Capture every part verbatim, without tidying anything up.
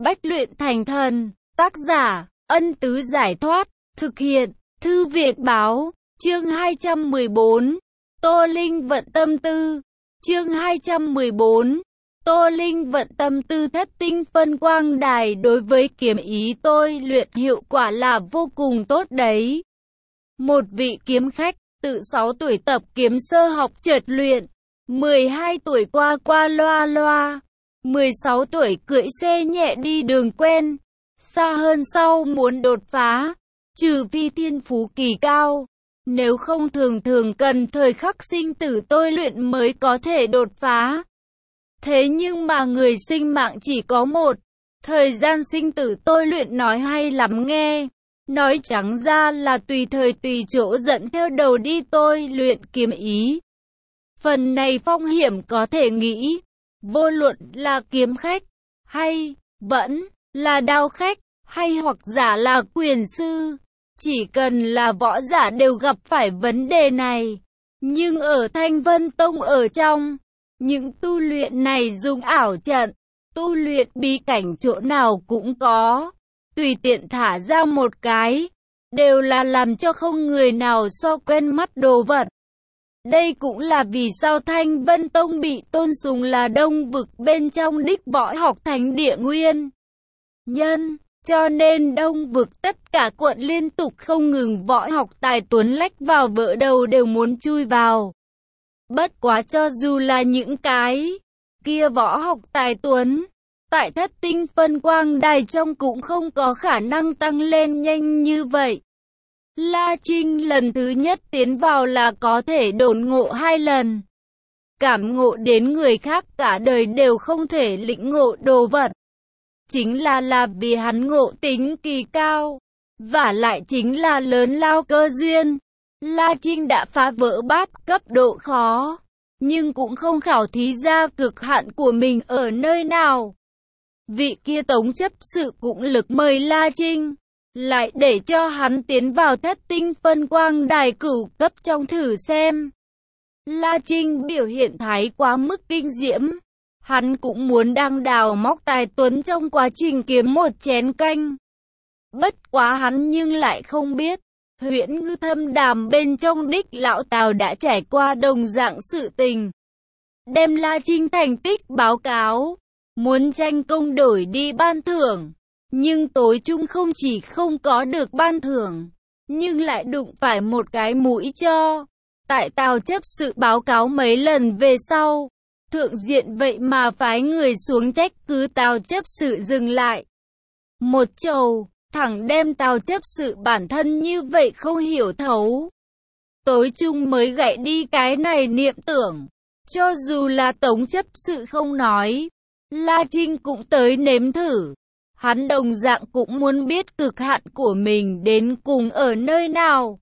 Bách luyện thành thần. Tác giả, Ân Tứ Giải Thoát. Thực hiện, Thư Viện Báo. Chương hai trăm mười bốn. Tô Linh vận tâm tư. Chương hai trăm mười bốn. Tô Linh vận tâm tư. Thất tinh phân quang đài đối với kiếm ý tôi luyện hiệu quả là vô cùng tốt đấy. Một vị kiếm khách, từ sáu tuổi tập kiếm sơ học chợt luyện, mười hai tuổi qua qua loa loa, mười sáu tuổi cưỡi xe nhẹ đi đường quen, xa hơn sau muốn đột phá, trừ phi thiên phú kỳ cao, nếu không thường thường cần thời khắc sinh tử tôi luyện mới có thể đột phá. Thế nhưng mà người sinh mạng chỉ có một, thời gian sinh tử tôi luyện nói hay lắm nghe. Nói trắng ra là tùy thời tùy chỗ dẫn theo đầu đi tôi luyện kiếm ý. Phần này phong hiểm có thể nghĩ, vô luận là kiếm khách, hay vẫn là đao khách, hay hoặc giả là quyền sư. Chỉ cần là võ giả đều gặp phải vấn đề này. Nhưng ở Thanh Vân Tông ở trong, những tu luyện này dùng ảo trận, tu luyện bí cảnh chỗ nào cũng có. Tùy tiện thả ra một cái, đều là làm cho không người nào so quen mắt đồ vật. Đây cũng là vì sao Thanh Vân Tông bị tôn sùng là Đông vực bên trong đích võ học thánh địa nguyên nhân. Cho nên Đông vực tất cả quận liên tục không ngừng võ học tài tuấn lách vào vỡ đầu đều muốn chui vào. Bất quá cho dù là những cái kia võ học tài tuấn, tại thất tinh phân quang đài trong cũng không có khả năng tăng lên nhanh như vậy. La Trinh lần thứ nhất tiến vào là có thể đốn ngộ hai lần. Cảm ngộ đến người khác cả đời đều không thể lĩnh ngộ đồ vật. Chính là là vì hắn ngộ tính kỳ cao. Và lại chính là lớn lao cơ duyên. La Trinh đã phá vỡ bát cấp độ khó. Nhưng cũng không khảo thí ra cực hạn của mình ở nơi nào. Vị kia tống chấp sự cũng lực mời La Trinh, lại để cho hắn tiến vào thất tinh phân quang đài cửu cấp trong thử xem. La Trinh biểu hiện thái quá mức kinh diễm, hắn cũng muốn đang đào móc tài tuấn trong quá trình kiếm một chén canh. Bất quá hắn nhưng lại không biết, Huyễn Ngư Thâm Đàm bên trong đích lão Tào đã trải qua đồng dạng sự tình. Đem La Trinh thành tích báo cáo. Muốn tranh công đổi đi ban thưởng, nhưng tối chung không chỉ không có được ban thưởng, nhưng lại đụng phải một cái mũi cho. Tại Tào chấp sự báo cáo mấy lần về sau, thượng diện vậy mà phái người xuống trách cứ Tào chấp sự dừng lại. Một chầu, thẳng đem Tào chấp sự bản thân như vậy không hiểu thấu. Tối chung mới gãy đi cái này niệm tưởng, cho dù là tống chấp sự không nói. La Trinh cũng tới nếm thử. Hắn đồng dạng cũng muốn biết cực hạn của mình đến cùng ở nơi nào.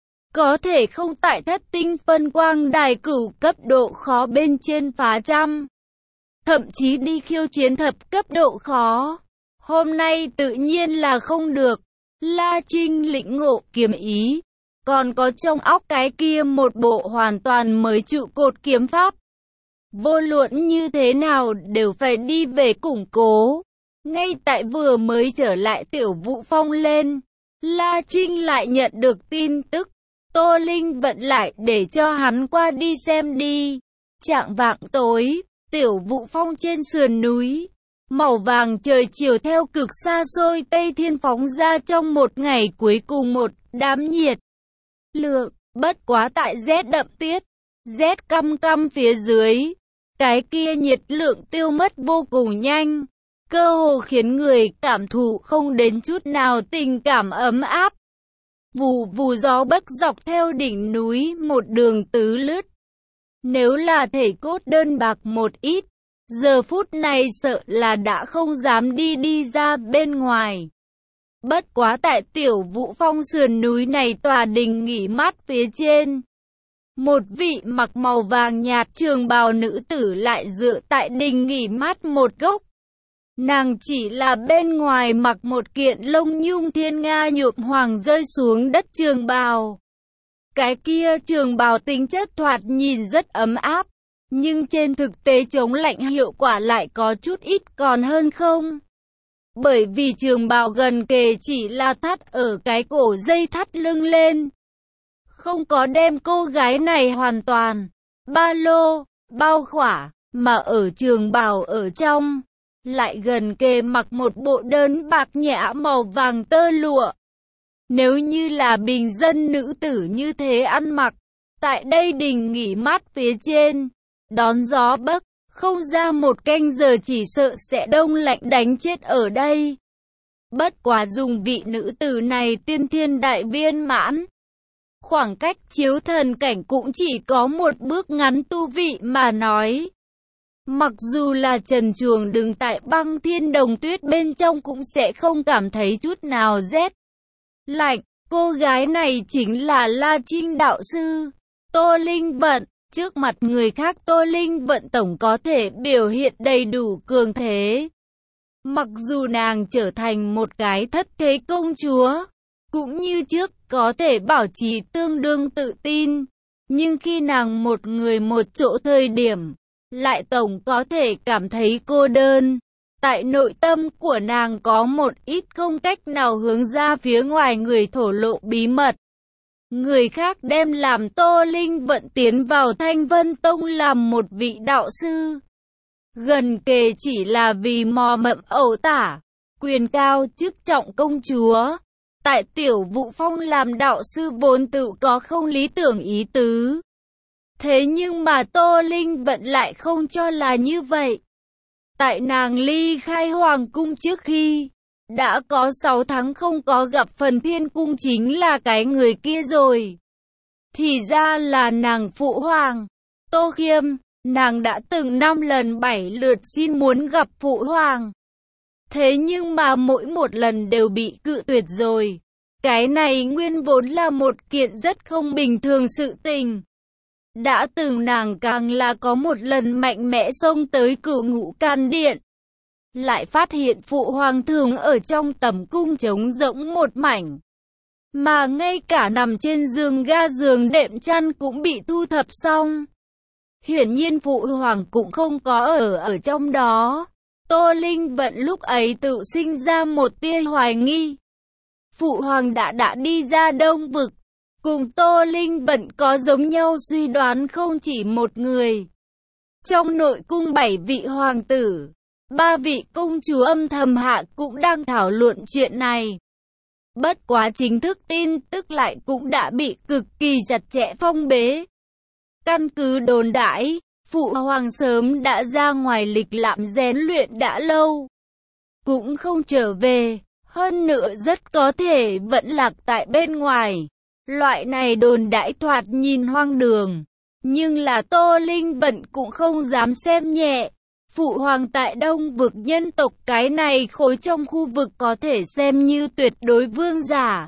Có thể không tại thất tinh phân quang đài cửu cấp độ khó bên trên phá trăm. Thậm chí đi khiêu chiến thập cấp độ khó. Hôm nay tự nhiên là không được. La Trinh lĩnh ngộ kiếm ý. Còn có trong óc cái kia một bộ hoàn toàn mới trụ cột kiếm pháp. Vô luận như thế nào đều phải đi về củng cố. Ngay tại vừa mới trở lại Tiểu Vũ Phong lên, La Trinh lại nhận được tin tức. Tô Linh vận lại để cho hắn qua đi xem đi. Chạng vạng tối, Tiểu Vũ Phong trên sườn núi, màu vàng trời chiều theo cực xa xôi Tây Thiên phóng ra trong một ngày cuối cùng một đám nhiệt lượng. Bất quá tại rét đậm tiết, rét căm căm phía dưới, cái kia nhiệt lượng tiêu mất vô cùng nhanh, cơ hồ khiến người cảm thụ không đến chút nào tình cảm ấm áp. Vù vù gió bấc dọc theo đỉnh núi một đường tứ lướt. Nếu là thể cốt đơn bạc một ít, giờ phút này sợ là đã không dám đi đi ra bên ngoài. Bất quá tại Tiểu Vũ Phong sườn núi này tòa đình nghỉ mát phía trên. Một vị mặc màu vàng nhạt trường bào nữ tử lại dựa tại đình nghỉ mát một gốc. Nàng chỉ là bên ngoài mặc một kiện lông nhung thiên nga nhuộm hoàng rơi xuống đất trường bào. Cái kia trường bào tính chất thoạt nhìn rất ấm áp, nhưng trên thực tế chống lạnh hiệu quả lại có chút ít còn hơn không. Bởi vì trường bào gần kề chỉ là thắt ở cái cổ dây thắt lưng lên, không có đem cô gái này hoàn toàn ba lô bao khỏa, mà ở trường bào ở trong lại gần kề mặc một bộ đơn bạc nhã màu vàng tơ lụa. Nếu như là bình dân nữ tử như thế ăn mặc, tại đây đình nghỉ mát phía trên, đón gió bấc, không ra một canh giờ chỉ sợ sẽ đông lạnh đánh chết ở đây. Bất quá dùng vị nữ tử này tiên thiên đại viên mãn, khoảng cách chiếu thần cảnh cũng chỉ có một bước ngắn tu vị mà nói. Mặc dù là trần truồng đứng tại băng thiên đồng tuyết bên trong cũng sẽ không cảm thấy chút nào rét lạnh. Cô gái này chính là La Trinh đạo sư, Tô Linh Vận. Trước mặt người khác Tô Linh Vận tổng có thể biểu hiện đầy đủ cường thế. Mặc dù nàng trở thành một cái thất thế công chúa, cũng như trước có thể bảo trì tương đương tự tin, nhưng khi nàng một người một chỗ thời điểm, lại tổng có thể cảm thấy cô đơn. Tại nội tâm của nàng có một ít không cách nào hướng ra phía ngoài người thổ lộ bí mật. Người khác đem làm Tô Linh Vận tiến vào Thanh Vân Tông làm một vị đạo sư, gần kề chỉ là vì mò mẫm ẩu tả, quyền cao chức trọng công chúa. Tại Tiểu Vũ Phong làm đạo sư vốn tự có không lý tưởng ý tứ. Thế nhưng mà Tô Linh Vận lại không cho là như vậy. Tại nàng ly khai hoàng cung trước khi, đã có sáu tháng không có gặp Phần Thiên Cung chính là cái người kia rồi. Thì ra là nàng phụ hoàng, Tô Khiêm, nàng đã từng năm lần bảy lượt xin muốn gặp phụ hoàng. Thế nhưng mà mỗi một lần đều bị cự tuyệt rồi. Cái này nguyên vốn là một kiện rất không bình thường sự tình. Đã từng nàng càng là có một lần mạnh mẽ xông tới Cửu Ngũ Can Điện, lại phát hiện phụ hoàng thường ở trong tầm cung trống rỗng một mảnh, mà ngay cả nằm trên giường ga giường đệm chăn cũng bị thu thập xong. Hiển nhiên phụ hoàng cũng không có ở ở trong đó. Tô Linh Vận lúc ấy tự sinh ra một tia hoài nghi. Phụ hoàng đã đã đi ra Đông Vực, cùng Tô Linh Vận có giống nhau suy đoán không chỉ một người. Trong nội cung bảy vị hoàng tử, ba vị công chúa âm thầm hạ cũng đang thảo luận chuyện này. Bất quá chính thức tin tức lại cũng đã bị cực kỳ chặt chẽ phong bế. Căn cứ đồn đãi, phụ hoàng sớm đã ra ngoài lịch lãm rèn luyện đã lâu, cũng không trở về, hơn nữa rất có thể vẫn lạc tại bên ngoài. Loại này đồn đãi thoạt nhìn hoang đường, nhưng là Tô Linh Vận cũng không dám xem nhẹ. Phụ hoàng tại Đông Vực nhân tộc cái này khối trong khu vực có thể xem như tuyệt đối vương giả,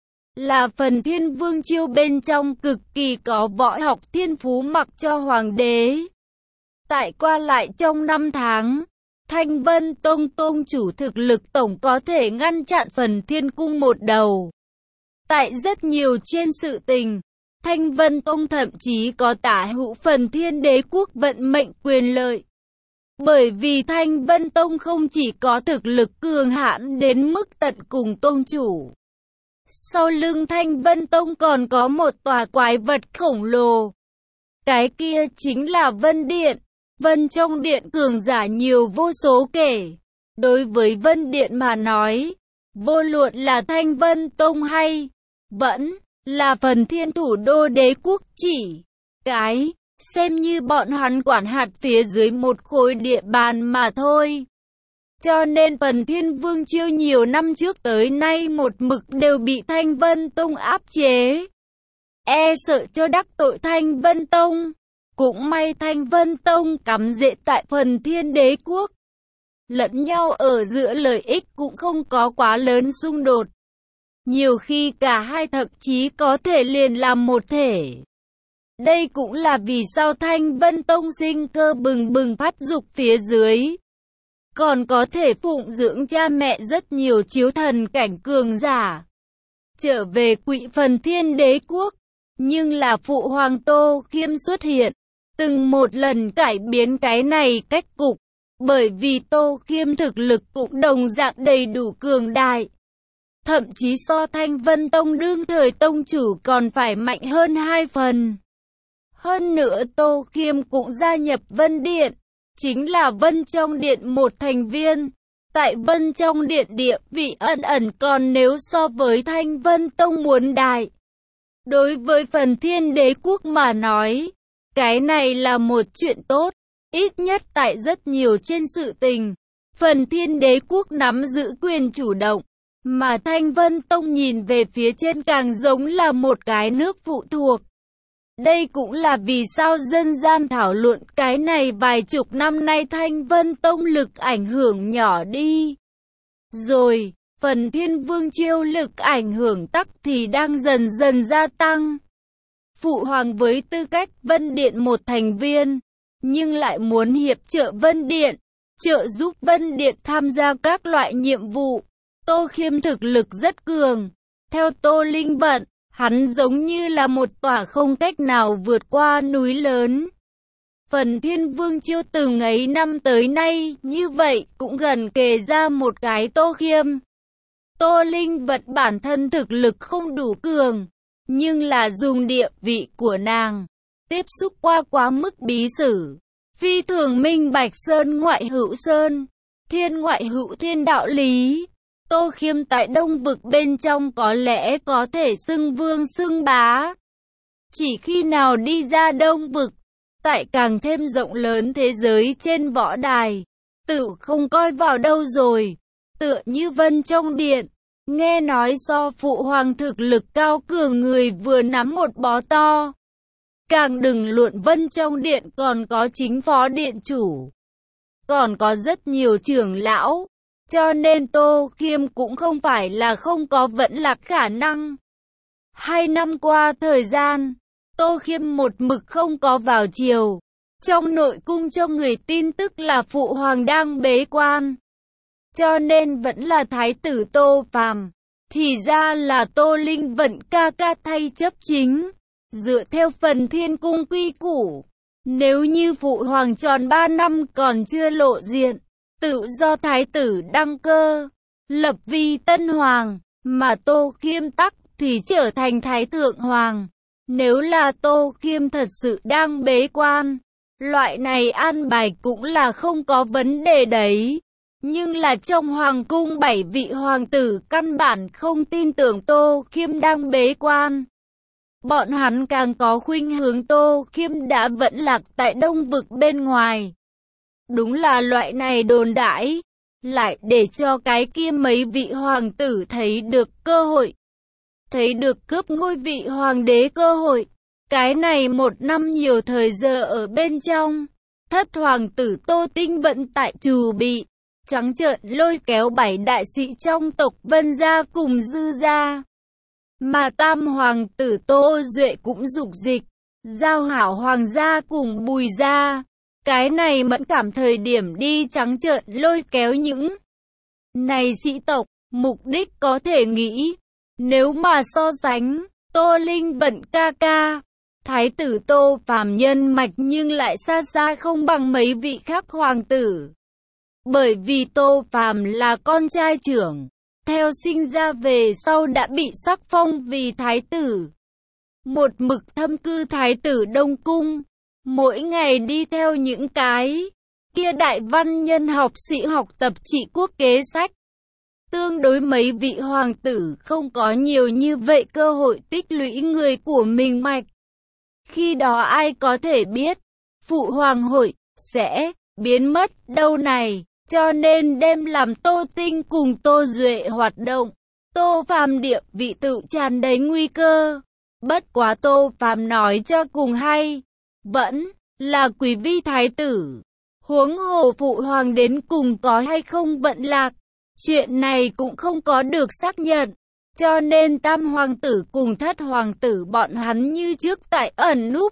là Phần Thiên Vương Chiêu bên trong cực kỳ có võ học thiên phú mặc cho hoàng đế. Tại qua lại trong năm tháng, Thanh Vân Tông tông chủ thực lực tổng có thể ngăn chặn Phần Thiên Cung một đầu. Tại rất nhiều trên sự tình, Thanh Vân Tông thậm chí có tả hữu Phần Thiên Đế Quốc vận mệnh quyền lợi. Bởi vì Thanh Vân Tông không chỉ có thực lực cường hãn đến mức tận cùng tông chủ, sau lưng Thanh Vân Tông còn có một tòa quái vật khổng lồ. Cái kia chính là Vân Điện. Vân trong điện cường giả nhiều vô số kể. Đối với Vân Điện mà nói, vô luận là Thanh Vân Tông hay vẫn là Phần Thiên thủ đô đế quốc chỉ cái xem như bọn hắn quản hạt phía dưới một khối địa bàn mà thôi. Cho nên Phần Thiên Vương Chiêu nhiều năm trước tới nay một mực đều bị Thanh Vân Tông áp chế. E sợ cho đắc tội Thanh Vân Tông. Cũng may Thanh Vân Tông cắm rễ tại Phần Thiên Đế Quốc. Lẫn nhau ở giữa lợi ích cũng không có quá lớn xung đột. Nhiều khi cả hai thậm chí có thể liền làm một thể. Đây cũng là vì sao Thanh Vân Tông sinh cơ bừng bừng phát dục phía dưới. Còn có thể phụng dưỡng cha mẹ rất nhiều chiếu thần cảnh cường giả. Trở về Quỷ Phần Thiên Đế Quốc. Nhưng là phụ hoàng Tô Khiêm xuất hiện, từng một lần cải biến cái này cách cục. Bởi vì Tô Khiêm thực lực cũng đồng dạng đầy đủ cường đại. Thậm chí so Thanh Vân Tông đương thời tông chủ còn phải mạnh hơn hai phần. Hơn nữa Tô Khiêm cũng gia nhập Vân Điện, chính là Vân trong Điện một thành viên. Tại Vân trong Điện địa vị ẩn ẩn còn nếu so với Thanh Vân Tông muốn đại. Đối với phần Thiên Đế Quốc mà nói, cái này là một chuyện tốt, ít nhất tại rất nhiều trên sự tình. Phần Thiên Đế Quốc nắm giữ quyền chủ động, mà Thanh Vân Tông nhìn về phía trên càng giống là một cái nước phụ thuộc. Đây cũng là vì sao dân gian thảo luận cái này vài chục năm nay Thanh Vân Tông lực ảnh hưởng nhỏ đi. Rồi, phần Thiên Vương Chiêu lực ảnh hưởng tắc thì đang dần dần gia tăng. Phụ hoàng với tư cách Vân Điện một thành viên, nhưng lại muốn hiệp trợ Vân Điện, trợ giúp Vân Điện tham gia các loại nhiệm vụ. Tô Khiêm thực lực rất cường. Theo Tô Linh Vận, hắn giống như là một tòa không cách nào vượt qua núi lớn. Phần Thiên Vương Chiêu từng ấy năm tới nay, như vậy cũng gần kề ra một cái Tô Khiêm. Tô Linh Vận bản thân thực lực không đủ cường, nhưng là dùng địa vị của nàng, tiếp xúc qua quá mức bí sử. Phi thường minh bạch sơn ngoại hữu sơn, thiên ngoại hữu thiên đạo lý. Tô Khiêm tại Đông Vực bên trong có lẽ có thể xưng vương xưng bá. Chỉ khi nào đi ra Đông Vực, tại càng thêm rộng lớn thế giới trên võ đài, tự không coi vào đâu rồi. Tựa như Vân trong Điện, nghe nói so phụ hoàng thực lực cao cường người vừa nắm một bó to. Càng đừng luận Vân trong Điện còn có chính phó điện chủ, còn có rất nhiều trưởng lão. Cho nên Tô Khiêm cũng không phải là không có vẫn là khả năng. Hai năm qua thời gian, Tô Khiêm một mực không có vào triều. Trong nội cung cho người tin tức là phụ hoàng đang bế quan. Cho nên vẫn là thái tử Tô Phàm. Thì ra là Tô Linh Vận ca ca thay chấp chính. Dựa theo phần Thiên Cung quy củ, nếu như phụ hoàng tròn ba năm còn chưa lộ diện, tự do thái tử đăng cơ, lập vi tân hoàng, mà Tô Khiêm tắc thì trở thành thái thượng hoàng. Nếu là Tô Khiêm thật sự đang bế quan, loại này an bài cũng là không có vấn đề đấy. Nhưng là trong hoàng cung bảy vị hoàng tử căn bản không tin tưởng Tô Khiêm đang bế quan. Bọn hắn càng có khuynh hướng Tô Khiêm đã vẫn lạc tại Đông Vực bên ngoài. Đúng là loại này đồn đãi, lại để cho cái kia mấy vị hoàng tử thấy được cơ hội. Thấy được cướp ngôi vị hoàng đế cơ hội. Cái này một năm nhiều thời giờ ở bên trong. Thất hoàng tử Tô Tinh Vận tại trù bị, trắng trợn lôi kéo bảy đại sĩ trong tộc Vân gia cùng Dư gia. Mà tam hoàng tử Tô Duệ cũng dục dịch, giao hảo hoàng gia cùng Bùi gia. Cái này mẫn cảm thời điểm đi trắng trợn lôi kéo những này sĩ tộc, mục đích có thể nghĩ. Nếu mà so sánh, Tô Linh Vận ca ca, thái tử Tô Phàm nhân mạch nhưng lại xa xa không bằng mấy vị khác hoàng tử. Bởi vì Tô Phàm là con trai trưởng, theo sinh ra về sau đã bị sắc phong vì thái tử. Một mực thâm cư thái tử Đông Cung, mỗi ngày đi theo những cái kia đại văn nhân học sĩ học tập trị quốc kế sách. Tương đối mấy vị hoàng tử không có nhiều như vậy cơ hội tích lũy người của mình mạch. Khi đó ai có thể biết, phụ hoàng hội sẽ biến mất đâu này, cho nên đem làm Tô Tinh cùng Tô Duệ hoạt động. Tô Phàm địa vị tự tràn đầy nguy cơ. Bất quá Tô Phàm nói cho cùng hay, vẫn là quý vi thái tử. Huống hồ phụ hoàng đến cùng có hay không vận lạc, chuyện này cũng không có được xác nhận. Cho nên tam hoàng tử cùng thất hoàng tử bọn hắn như trước tại ẩn núp,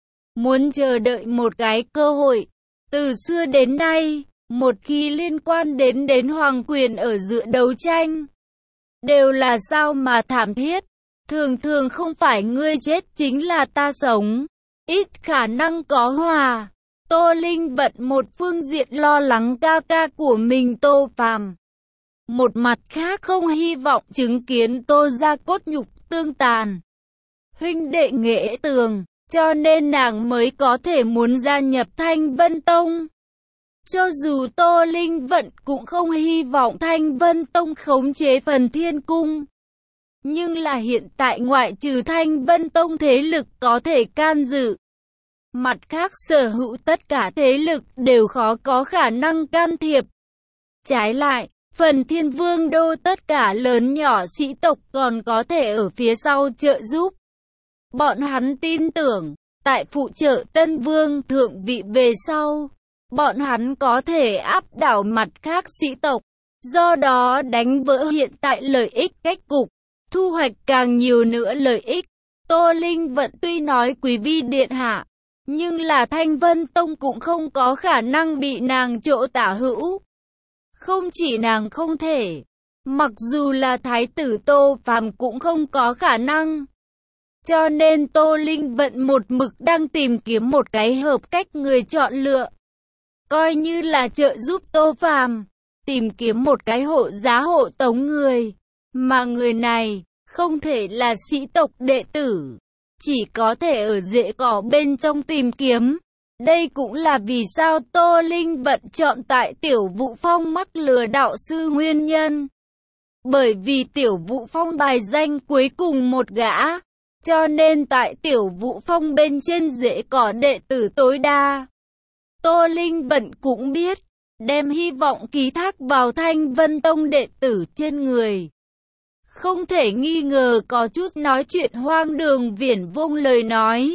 muốn chờ đợi một cái cơ hội. Từ xưa đến nay, một khi liên quan đến đến hoàng quyền ở giữa đấu tranh, đều là sao mà thảm thiết. Thường thường không phải ngươi chết chính là ta sống, ít khả năng có hòa. Tô Linh Vận một phương diện lo lắng ca ca của mình Tô Phàm, một mặt khác không hy vọng chứng kiến Tô gia cốt nhục tương tàn, huynh đệ nghệ tường, cho nên nàng mới có thể muốn gia nhập Thanh Vân Tông. Cho dù Tô Linh Vận cũng không hy vọng Thanh Vân Tông khống chế Phần Thiên Cung, nhưng là hiện tại ngoại trừ Thanh Vân Tông thế lực có thể can dự, mặt khác sở hữu tất cả thế lực đều khó có khả năng can thiệp. Trái lại, Phần Thiên Vương đô tất cả lớn nhỏ sĩ tộc còn có thể ở phía sau trợ giúp. Bọn hắn tin tưởng, tại phụ trợ Tân Vương thượng vị về sau, bọn hắn có thể áp đảo mặt khác sĩ tộc, do đó đánh vỡ hiện tại lợi ích cách cục, thu hoạch càng nhiều nữa lợi ích. Tô Linh Vận tuy nói quý vi điện hạ, nhưng là Thanh Vân Tông cũng không có khả năng bị nàng chỗ tả hữu. Không chỉ nàng không thể, mặc dù là Thái tử Tô Phàm cũng không có khả năng. Cho nên Tô Linh Vận một mực đang tìm kiếm một cái hợp cách người chọn lựa, coi như là trợ giúp Tô Phàm, tìm kiếm một cái hộ giá hộ tống người, mà người này không thể là sĩ tộc đệ tử, chỉ có thể ở rễ cỏ bên trong tìm kiếm. Đây cũng là vì sao Tô Linh Vận chọn tại Tiểu Vũ Phong mắc lừa đạo sư nguyên nhân. Bởi vì Tiểu Vũ Phong bài danh cuối cùng một gã, cho nên tại Tiểu Vũ Phong bên trên rễ cỏ đệ tử tối đa. Tô Linh Vận cũng biết, đem hy vọng ký thác vào Thanh Vân Tông đệ tử trên người, không thể nghi ngờ có chút nói chuyện hoang đường viển vông lời nói.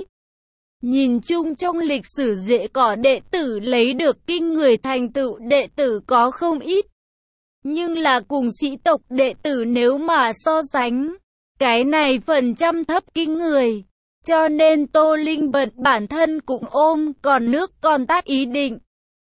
Nhìn chung trong lịch sử rễ cỏ đệ tử lấy được kinh người thành tựu đệ tử có không ít, nhưng là cùng sĩ tộc đệ tử nếu mà so sánh, cái này phần trăm thấp kinh người. Cho nên Tô Linh Vận bản thân cũng ôm còn nước còn tát ý định.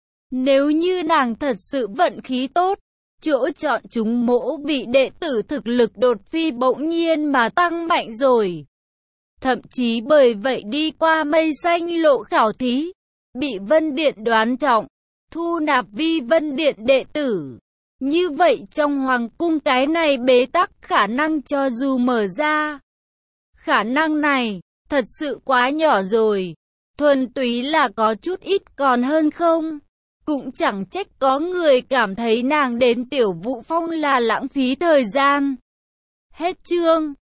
Nếu như nàng thật sự vận khí tốt, chỗ chọn chúng mỗ vị đệ tử thực lực đột phi bỗng nhiên mà tăng mạnh rồi. Thậm chí bởi vậy đi qua mây xanh lộ khảo thí, bị Vân Điện đoán trọng, thu nạp vi Vân Điện đệ tử. Như vậy trong hoàng cung cái này bế tắc khả năng cho dù mở ra. Khả năng này, thật sự quá nhỏ rồi, thuần túy là có chút ít còn hơn không. Cũng chẳng trách có người cảm thấy nàng đến Tiểu Vũ Phong là lãng phí thời gian. Hết chương.